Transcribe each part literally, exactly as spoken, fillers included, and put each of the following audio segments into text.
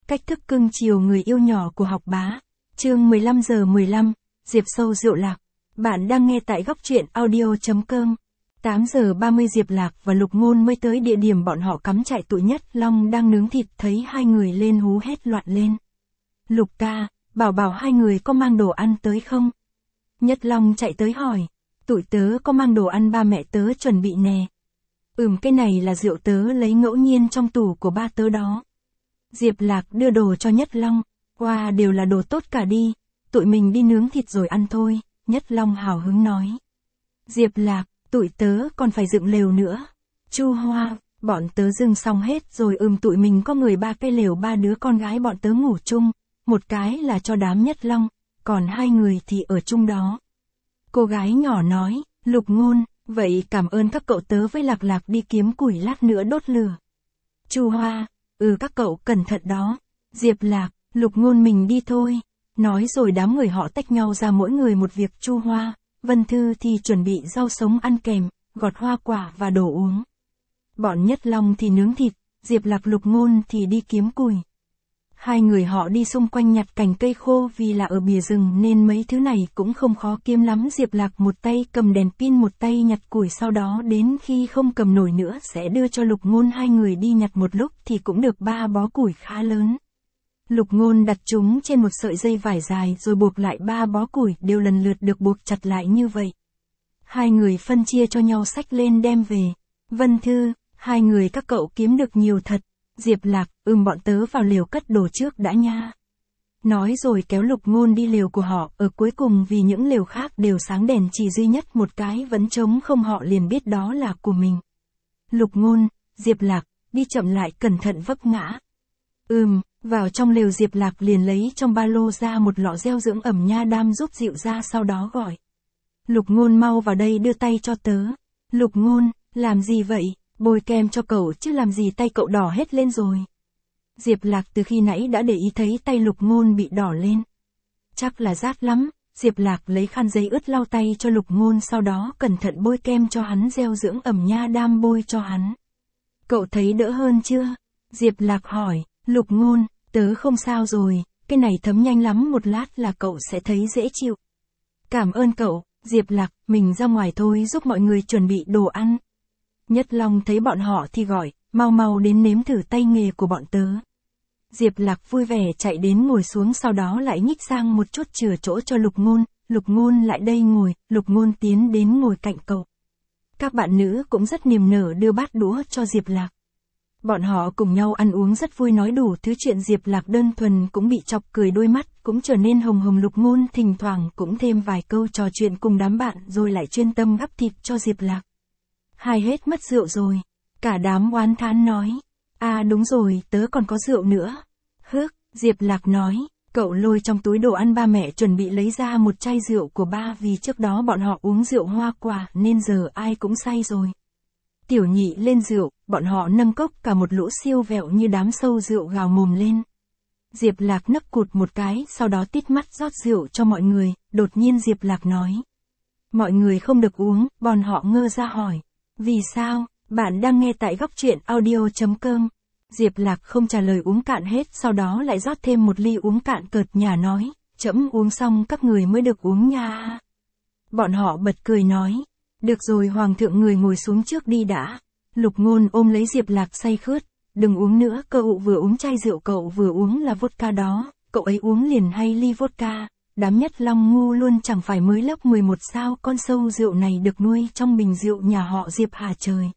Cách thức cưng chiều người yêu nhỏ của học bá. Chương mười lăm giờ mười lăm, Diệp Sâu rượu lạc. Bạn đang nghe tại góc truyện audio.com. tám giờ ba mươi Diệp Lạc và Lục Ngôn mới tới địa điểm bọn họ cắm trại tụi Nhất Long đang nướng thịt, thấy hai người lên hú hét loạn lên. Lục ca, bảo bảo hai người có mang đồ ăn tới không? Nhất Long chạy tới hỏi. Tụi tớ có mang đồ ăn, ba mẹ tớ chuẩn bị nè. Ừm, cái này là rượu tớ lấy ngẫu nhiên trong tủ của ba tớ đó. Diệp Lạc đưa đồ cho Nhất Long. Wow, đều là đồ tốt cả đi. Tụi mình đi nướng thịt rồi ăn thôi, Nhất Long hào hứng nói. Diệp Lạc, tụi tớ còn phải dựng lều nữa. Chu Hoa, bọn tớ dừng xong hết rồi. Ừm, tụi mình có người ba cái lều, ba đứa con gái bọn tớ ngủ chung. Một cái là cho đám Nhất Long, còn hai người thì ở chung đó. Cô gái nhỏ nói. Lục Ngôn, vậy cảm ơn các cậu, tớ với Lạc Lạc đi kiếm củi lát nữa đốt lửa. Chu Hoa, ừ các cậu cẩn thận đó. Diệp Lạc, Lục Ngôn mình đi thôi. Nói rồi đám người họ tách nhau ra, mỗi người một việc. Chu Hoa, Vân Thư thì chuẩn bị rau sống ăn kèm, gọt hoa quả và đồ uống. Bọn Nhất Long thì nướng thịt, Diệp Lạc Lục Ngôn thì đi kiếm củi. Hai người họ đi xung quanh nhặt cành cây khô, vì là ở bìa rừng nên mấy thứ này cũng không khó kiếm lắm. Diệp Lạc một tay cầm đèn pin, một tay nhặt củi, sau đó đến khi không cầm nổi nữa sẽ đưa cho Lục Ngôn. Hai người đi nhặt một lúc thì cũng được ba bó củi khá lớn. Lục Ngôn đặt chúng trên một sợi dây vải dài rồi buộc lại, ba bó củi đều lần lượt được buộc chặt lại như vậy. Hai người phân chia cho nhau xách lên đem về. Vân Thư, hai người các cậu kiếm được nhiều thật. Diệp Lạc, ừm bọn tớ vào lều cất đồ trước đã nha. Nói rồi kéo Lục Ngôn đi lều của họ. Ở cuối cùng, vì những lều khác đều sáng đèn, chỉ duy nhất một cái vẫn trống không, họ liền biết đó là của mình. Lục Ngôn, Diệp Lạc, đi chậm lại, cẩn thận vấp ngã. Ừm, vào trong lều Diệp Lạc liền lấy trong ba lô ra một lọ gel dưỡng ẩm nha đam giúp dịu ra, sau đó gọi. Lục Ngôn mau vào đây, đưa tay cho tớ. Lục Ngôn, làm gì vậy? Bôi kem cho cậu chứ làm gì, tay cậu đỏ hết lên rồi. Diệp Lạc từ khi nãy đã để ý thấy tay Lục Ngôn bị đỏ lên. Chắc là rát lắm. Diệp Lạc lấy khăn giấy ướt lau tay cho Lục Ngôn, sau đó cẩn thận bôi kem cho hắn, gel dưỡng ẩm nha đam bôi cho hắn. Cậu thấy đỡ hơn chưa? Diệp Lạc hỏi. Lục Ngôn, tớ không sao rồi, cái này thấm nhanh lắm, một lát là cậu sẽ thấy dễ chịu. Cảm ơn cậu. Diệp Lạc, mình ra ngoài thôi, giúp mọi người chuẩn bị đồ ăn. Nhất Long thấy bọn họ thì gọi, mau mau đến nếm thử tay nghề của bọn tớ. Diệp Lạc vui vẻ chạy đến ngồi xuống, sau đó lại nhích sang một chút chừa chỗ cho Lục Ngôn. Lục Ngôn lại đây ngồi, Lục Ngôn tiến đến ngồi cạnh cậu. Các bạn nữ cũng rất niềm nở đưa bát đũa cho Diệp Lạc. Bọn họ cùng nhau ăn uống rất vui, nói đủ thứ chuyện. Diệp Lạc đơn thuần cũng bị chọc cười, đôi mắt cũng trở nên hồng hồng. Lục Ngôn thỉnh thoảng cũng thêm vài câu trò chuyện cùng đám bạn, rồi lại chuyên tâm gắp thịt cho Diệp Lạc. Hai hết mất rượu rồi. Cả đám oán thán nói. À đúng rồi, tớ còn có rượu nữa. Hước, Diệp Lạc nói. Cậu lôi trong túi đồ ăn ba mẹ chuẩn bị lấy ra một chai rượu của ba, vì trước đó bọn họ uống rượu hoa quả nên giờ ai cũng say rồi. Tiểu Nhị lên rượu, bọn họ nâng cốc, cả một lũ siêu vẹo như đám sâu rượu gào mồm lên. Diệp Lạc nấc cụt một cái, sau đó tít mắt rót rượu cho mọi người. Đột nhiên Diệp Lạc nói. Mọi người không được uống. Bọn họ ngơ ra hỏi. Vì sao? Bạn đang nghe tại góc truyện audio.com. Diệp Lạc không trả lời, uống cạn hết, sau đó lại rót thêm một ly uống cạn, cợt nhả nói. Trẫm uống xong các người mới được uống nha. Bọn họ bật cười nói. Được rồi Hoàng thượng, người ngồi xuống trước đi đã. Lục Ngôn ôm lấy Diệp Lạc say khướt. Đừng uống nữa, cậu vừa uống chai rượu cậu vừa uống là vodka đó. Cậu ấy uống liền hay ly vodka. Đám Nhất Long ngu luôn, chẳng phải mới lớp mười một sao, con sâu rượu này được nuôi trong bình rượu nhà họ Diệp hả trời.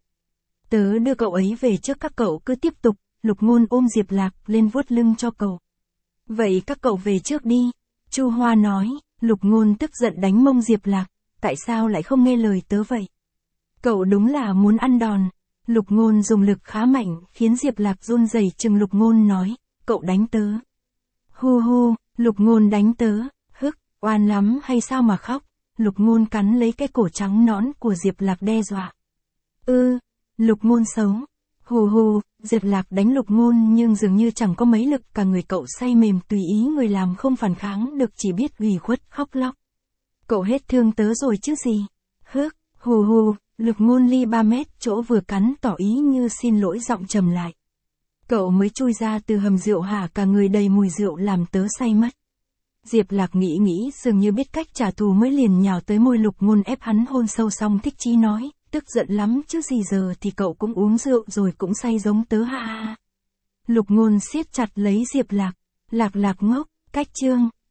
Tớ đưa cậu ấy về trước, các cậu cứ tiếp tục. Lục Ngôn ôm Diệp Lạc lên vuốt lưng cho cậu. Vậy các cậu về trước đi. Chu Hoa nói. Lục Ngôn tức giận đánh mông Diệp Lạc. Tại sao lại không nghe lời tớ vậy? Cậu đúng là muốn ăn đòn. Lục Ngôn dùng lực khá mạnh, khiến Diệp Lạc run rẩy. Chừng Lục Ngôn nói. Cậu đánh tớ. Hu hu, Lục Ngôn đánh tớ. Hức, oan lắm hay sao mà khóc? Lục Ngôn cắn lấy cái cổ trắng nõn của Diệp Lạc đe dọa. Ư, Lục Ngôn xấu. Hù hù, Diệp Lạc đánh Lục Ngôn nhưng dường như chẳng có mấy lực, cả người cậu say mềm tùy ý người làm, không phản kháng được, chỉ biết ủy khuất khóc lóc. Cậu hết thương tớ rồi chứ gì? Hước, hù hù, Lục Ngôn ly ba mét chỗ vừa cắn, tỏ ý như xin lỗi, giọng trầm lại. Cậu mới chui ra từ hầm rượu hả, cả người đầy mùi rượu làm tớ say mất. Diệp Lạc nghĩ nghĩ dường như biết cách trả thù mới liền nhào tới môi Lục Ngôn ép hắn hôn sâu xong thích chí nói, tức giận lắm chứ gì, giờ thì cậu cũng uống rượu rồi cũng say giống tớ ha ha. Lục Ngôn siết chặt lấy Diệp Lạc, Lạc Lạc ngốc, cách chương.